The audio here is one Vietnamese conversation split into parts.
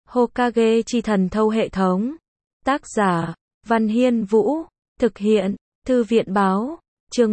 Hokage chi thần thâu hệ thống. Tác giả, Văn Hiên Vũ. Thực hiện, Thư viện Báo. Chương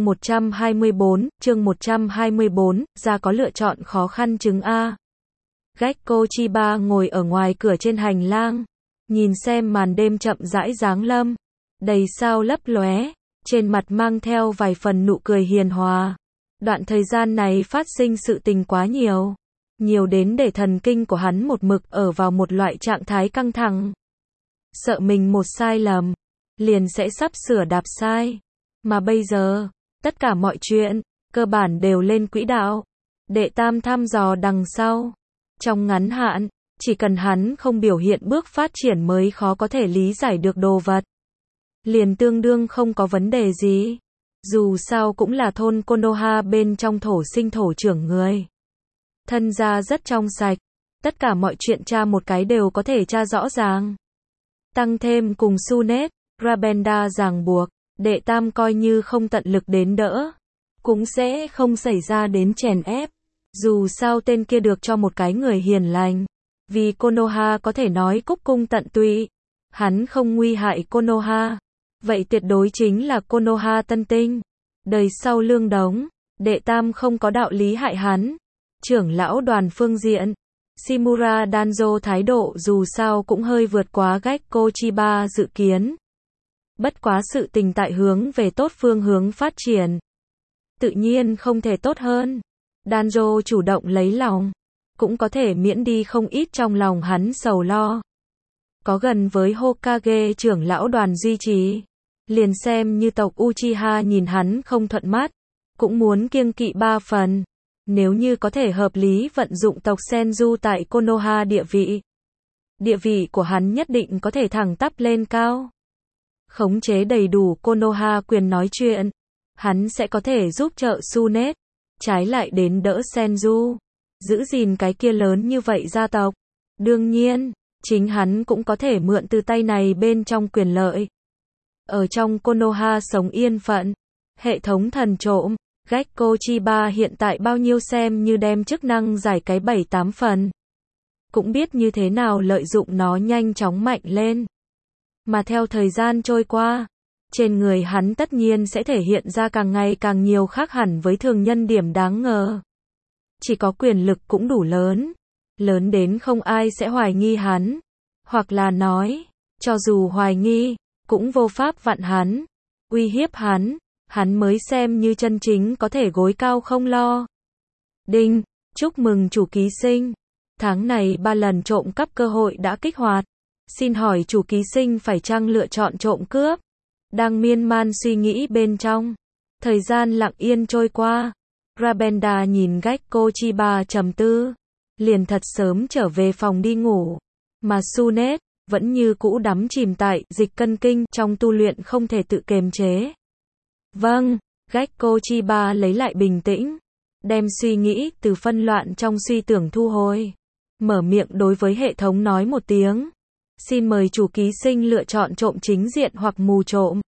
124, ra có lựa chọn khó khăn chứng A. Gekko Chiba ngồi ở ngoài cửa trên hành lang, nhìn xem màn đêm chậm rãi giáng lâm, đầy sao lấp lóe, trên mặt mang theo vài phần nụ cười hiền hòa. Đoạn thời gian này phát sinh sự tình quá nhiều, nhiều đến để thần kinh của hắn một mực ở vào một loại trạng thái căng thẳng. Sợ mình một sai lầm, liền sẽ sắp sửa đạp sai. Mà bây giờ, tất cả mọi chuyện, cơ bản đều lên quỹ đạo. Đệ tam thăm dò đằng sau. Trong ngắn hạn, chỉ cần hắn không biểu hiện bước phát triển mới khó có thể lý giải được đồ vật, liền tương đương không có vấn đề gì. Dù sao cũng là thôn Konoha bên trong thổ sinh thổ trưởng người. Thân gia rất trong sạch, tất cả mọi chuyện tra một cái đều có thể tra rõ ràng. Tăng thêm cùng Tsunade, Rabenda ràng buộc, đệ tam coi như không tận lực đến đỡ, cũng sẽ không xảy ra đến chèn ép. Dù sao tên kia được cho một cái người hiền lành, vì Konoha có thể nói cúc cung tận tụy. Hắn không nguy hại Konoha, vậy tuyệt đối chính là Konoha tân tinh. Đời sau lương đống, đệ tam không có đạo lý hại hắn. Trưởng lão đoàn phương diện, Shimura Danzo thái độ dù sao cũng hơi vượt quá Gekko Chiba dự kiến. Bất quá sự tình tại hướng về tốt phương hướng phát triển, tự nhiên không thể tốt hơn. Danzo chủ động lấy lòng, cũng có thể miễn đi không ít trong lòng hắn sầu lo. Có gần với Hokage trưởng lão đoàn duy trì, liền xem như tộc Uchiha nhìn hắn không thuận mắt, cũng muốn kiêng kỵ 3 phần. Nếu như có thể hợp lý vận dụng tộc Senju tại Konoha địa vị của hắn nhất định có thể thẳng tắp lên cao. Khống chế đầy đủ Konoha quyền nói chuyện, hắn sẽ có thể giúp trợ Tsunade, trái lại đến đỡ Senju, giữ gìn cái kia lớn như vậy gia tộc. Đương nhiên, chính hắn cũng có thể mượn từ tay này bên trong quyền lợi. Ở trong Konoha sống yên phận, hệ thống thần trộm, Gekko Chiba hiện tại bao nhiêu xem như đem chức năng giải cái 7-8 phần. Cũng biết như thế nào lợi dụng nó nhanh chóng mạnh lên. Mà theo thời gian trôi qua, trên người hắn tất nhiên sẽ thể hiện ra càng ngày càng nhiều khác hẳn với thường nhân điểm đáng ngờ. Chỉ có quyền lực cũng đủ lớn, lớn đến không ai sẽ hoài nghi hắn, hoặc là nói, cho dù hoài nghi, cũng vô pháp vặn hắn, uy hiếp hắn mới xem như chân chính có thể gối cao không lo. Đinh, chúc mừng chủ ký sinh, tháng này 3 lần trộm cắp cơ hội đã kích hoạt. Xin hỏi chủ ký sinh phải chăng lựa chọn trộm cướp? Đang miên man suy nghĩ bên trong, thời gian lặng yên trôi qua. Rabenda nhìn Gekko Chiba trầm tư, liền thật sớm trở về phòng đi ngủ. Mà Tsunade vẫn như cũ đắm chìm tại dịch cân kinh trong tu luyện không thể tự kiềm chế. Vâng, Gekko Chiba lấy lại bình tĩnh, đem suy nghĩ từ phân loạn trong suy tưởng thu hồi, mở miệng đối với hệ thống nói một tiếng. Xin mời chủ ký sinh lựa chọn trộm chính diện hoặc mù trộm.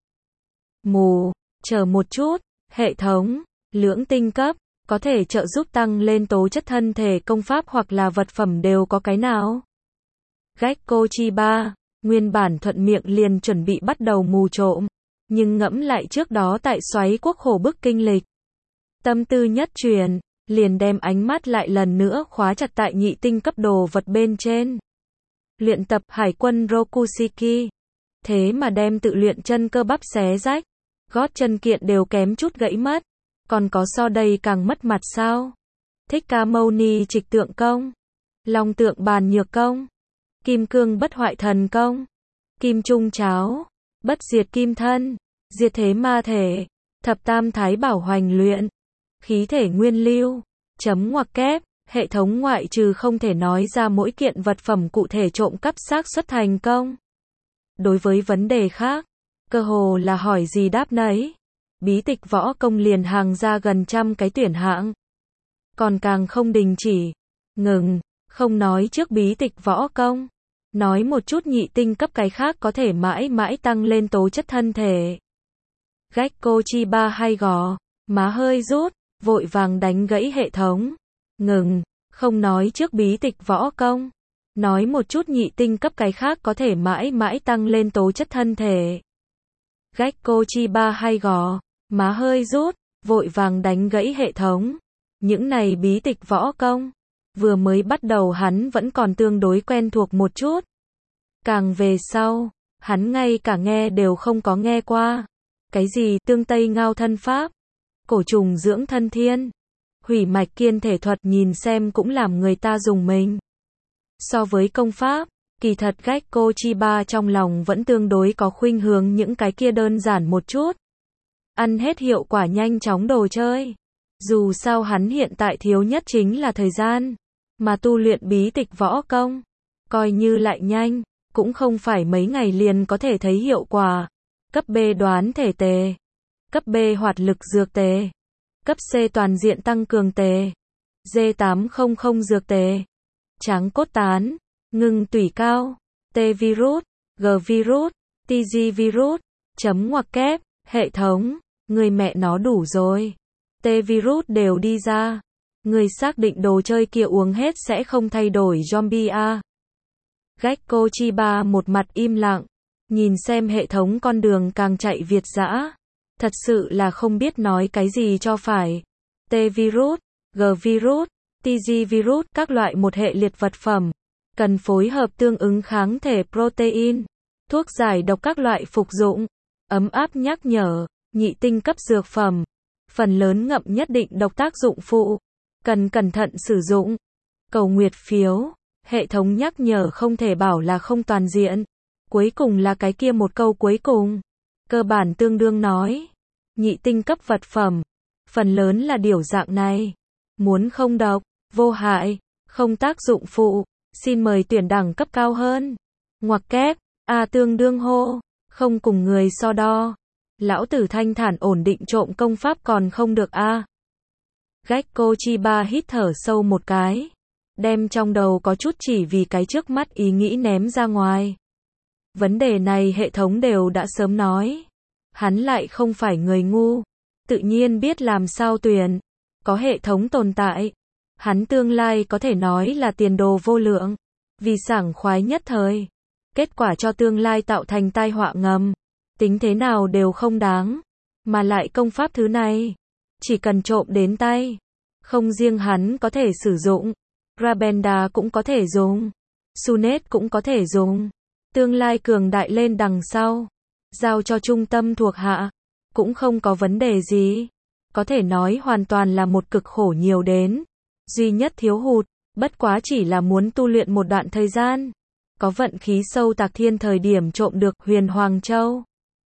Mù, chờ một chút, hệ thống, lưỡng tinh cấp, có thể trợ giúp tăng lên tố chất thân thể công pháp hoặc là vật phẩm đều có cái nào? Gekko Chiba, nguyên bản thuận miệng liền chuẩn bị bắt đầu mù trộm, nhưng ngẫm lại trước đó tại xoáy quốc khổ bức kinh lịch. Tâm tư nhất chuyển, liền đem ánh mắt lại lần nữa khóa chặt tại nhị tinh cấp đồ vật bên trên. Luyện tập hải quân Rokushiki, thế mà đem tự luyện chân cơ bắp xé rách, gót chân kiện đều kém chút gãy mất, còn có so đây càng mất mặt sao? Thích Ca Mâu Ni trịch tượng công, long tượng bàn nhược công, kim cương bất hoại thần công, kim trung cháo, bất diệt kim thân, diệt thế ma thể, thập tam thái bảo hoành luyện, khí thể nguyên lưu, chấm ngoặc kép. Hệ thống ngoại trừ không thể nói ra mỗi kiện vật phẩm cụ thể trộm cắp xác suất thành công. Đối với vấn đề khác, cơ hồ là hỏi gì đáp nấy. Bí tịch võ công liền hàng ra gần trăm cái tuyển hạng. Còn càng không đình chỉ, ngừng, không nói trước bí tịch võ công. Nói một chút nhị tinh cấp cái khác có thể mãi mãi tăng lên tố chất thân thể. Gekko Chiba hay gò, má hơi rút, vội vàng đánh gãy hệ thống. Ngừng, không nói trước bí tịch võ công. Nói một chút nhị tinh cấp cái khác có thể mãi mãi tăng lên tố chất thân thể. Gekko Chiba hay gò má hơi rút, vội vàng đánh gãy hệ thống. Những này bí tịch võ công, vừa mới bắt đầu hắn vẫn còn tương đối quen thuộc một chút. Càng về sau, hắn ngay cả nghe đều không có nghe qua. Cái gì tương tây ngao thân pháp, cổ trùng dưỡng thân thiên, hủy mạch kiên thể thuật nhìn xem cũng làm người ta dùng mình. So với công pháp, kỳ thật Gekko Chiba trong lòng vẫn tương đối có khuynh hướng những cái kia đơn giản một chút. Ăn hết hiệu quả nhanh chóng đồ chơi. Dù sao hắn hiện tại thiếu nhất chính là thời gian, mà tu luyện bí tịch võ công, coi như lại nhanh, cũng không phải mấy ngày liền có thể thấy hiệu quả. Cấp B đoán thể tề, cấp B hoạt lực dược tề, cấp C toàn diện tăng cường tề, D800 dược tề, tráng cốt tán, ngưng tủy cao, T virus, G virus, TG virus, chấm ngoặc kép, hệ thống, người mẹ nó đủ rồi. T virus đều đi ra. Người xác định đồ chơi kia uống hết sẽ không thay đổi zombie à. Gekko Chiba một mặt im lặng, nhìn xem hệ thống con đường càng chạy việt dã. Thật sự là không biết nói cái gì cho phải. T virus, G virus, TG virus các loại một hệ liệt vật phẩm. Cần phối hợp tương ứng kháng thể protein, thuốc giải độc các loại phục dụng, ấm áp nhắc nhở, nhị tinh cấp dược phẩm. Phần lớn ngậm nhất định độc tác dụng phụ, cần cẩn thận sử dụng. Cầu nguyệt phiếu, hệ thống nhắc nhở không thể bảo là không toàn diện. Cuối cùng là cái kia một câu cuối cùng. Cơ bản tương đương nói. Nhị tinh cấp vật phẩm, phần lớn là điều dạng này. Muốn không độc, vô hại, không tác dụng phụ, xin mời tuyển đẳng cấp cao hơn. Ngoặc kép, A tương đương hô, không cùng người so đo. Lão tử thanh thản ổn định trộm công pháp còn không được a. Gekko Chiba hít thở sâu một cái, đem trong đầu có chút chỉ vì cái trước mắt ý nghĩ ném ra ngoài. Vấn đề này hệ thống đều đã sớm nói. Hắn lại không phải người ngu, tự nhiên biết làm sao tuyển. Có hệ thống tồn tại, hắn tương lai có thể nói là tiền đồ vô lượng, vì sảng khoái nhất thời. Kết quả cho tương lai tạo thành tai họa ngầm. Tính thế nào đều không đáng. Mà lại công pháp thứ này, chỉ cần trộm đến tay. Không riêng hắn có thể sử dụng, Rabenda cũng có thể dùng, Sunet cũng có thể dùng. Tương lai cường đại lên đằng sau, giao cho trung tâm thuộc hạ, cũng không có vấn đề gì. Có thể nói hoàn toàn là một cực khổ nhiều đến. Duy nhất thiếu hụt, bất quá chỉ là muốn tu luyện một đoạn thời gian. Có vận khí sâu Tạc Thiên thời điểm trộm được Huyền Hoàng Châu.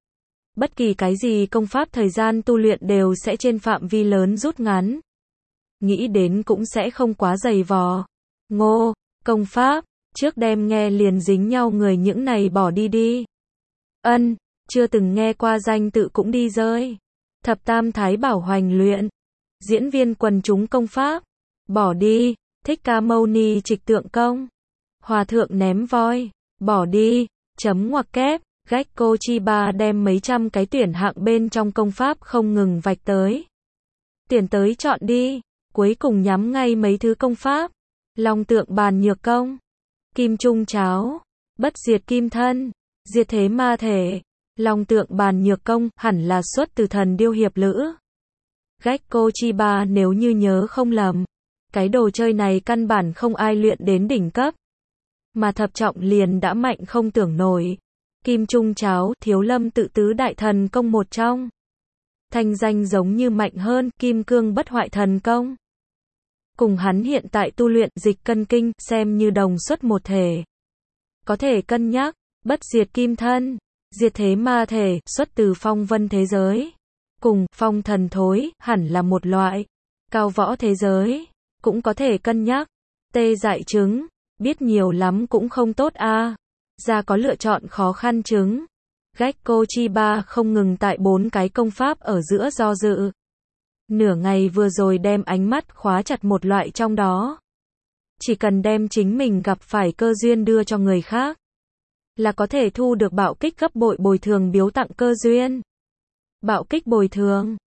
Bất kỳ cái gì công pháp thời gian tu luyện đều sẽ trên phạm vi lớn rút ngắn. Nghĩ đến cũng sẽ không quá dày vò. Ngô, công pháp, trước đem nghe liền dính nhau người những này bỏ đi đi. Ân, chưa từng nghe qua danh tự cũng đi rơi. Thập Tam Thái Bảo Hoành luyện. Diễn viên quần chúng công pháp. Bỏ đi. Thích Ca Mâu Ni Trịch Tượng Công. Hòa thượng ném voi. Bỏ đi. Chấm ngoặc kép. Gekko Chiba đem mấy trăm cái tuyển hạng bên trong công pháp không ngừng vạch tới. Tuyển tới chọn đi. Cuối cùng nhắm ngay mấy thứ công pháp. Long Tượng Bàn Nhược Công. Kim Trung Cháo. Bất diệt kim thân. Diệt thế ma thể. Long Tượng Bàn Nhược Công hẳn là xuất từ Thần Điêu Hiệp Lữ. Gekko Chiba nếu như nhớ không lầm, cái đồ chơi này căn bản không ai luyện đến đỉnh cấp. Mà thập trọng liền đã mạnh không tưởng nổi. Kim Trung Cháo, Thiếu Lâm Tự Tứ Đại Thần Công một trong. Thanh danh giống như mạnh hơn Kim Cương Bất Hoại Thần Công. Cùng hắn hiện tại tu luyện Dịch Cân Kinh xem như đồng xuất một thể. Có thể cân nhắc, Bất diệt kim thân, diệt thế ma thể, xuất từ phong vân thế giới. Cùng phong thần thối, hẳn là một loại. Cao võ thế giới, cũng có thể cân nhắc. Tê dại chứng, biết nhiều lắm cũng không tốt a. Ra có lựa chọn khó khăn chứng. Gekko Chiba không ngừng tại 4 cái công pháp ở giữa do dự. Nửa ngày vừa rồi đem ánh mắt khóa chặt một loại trong đó. Chỉ cần đem chính mình gặp phải cơ duyên đưa cho người khác, là có thể thu được bạo kích gấp bội bồi thường biếu tặng cơ duyên. Bạo kích bồi thường,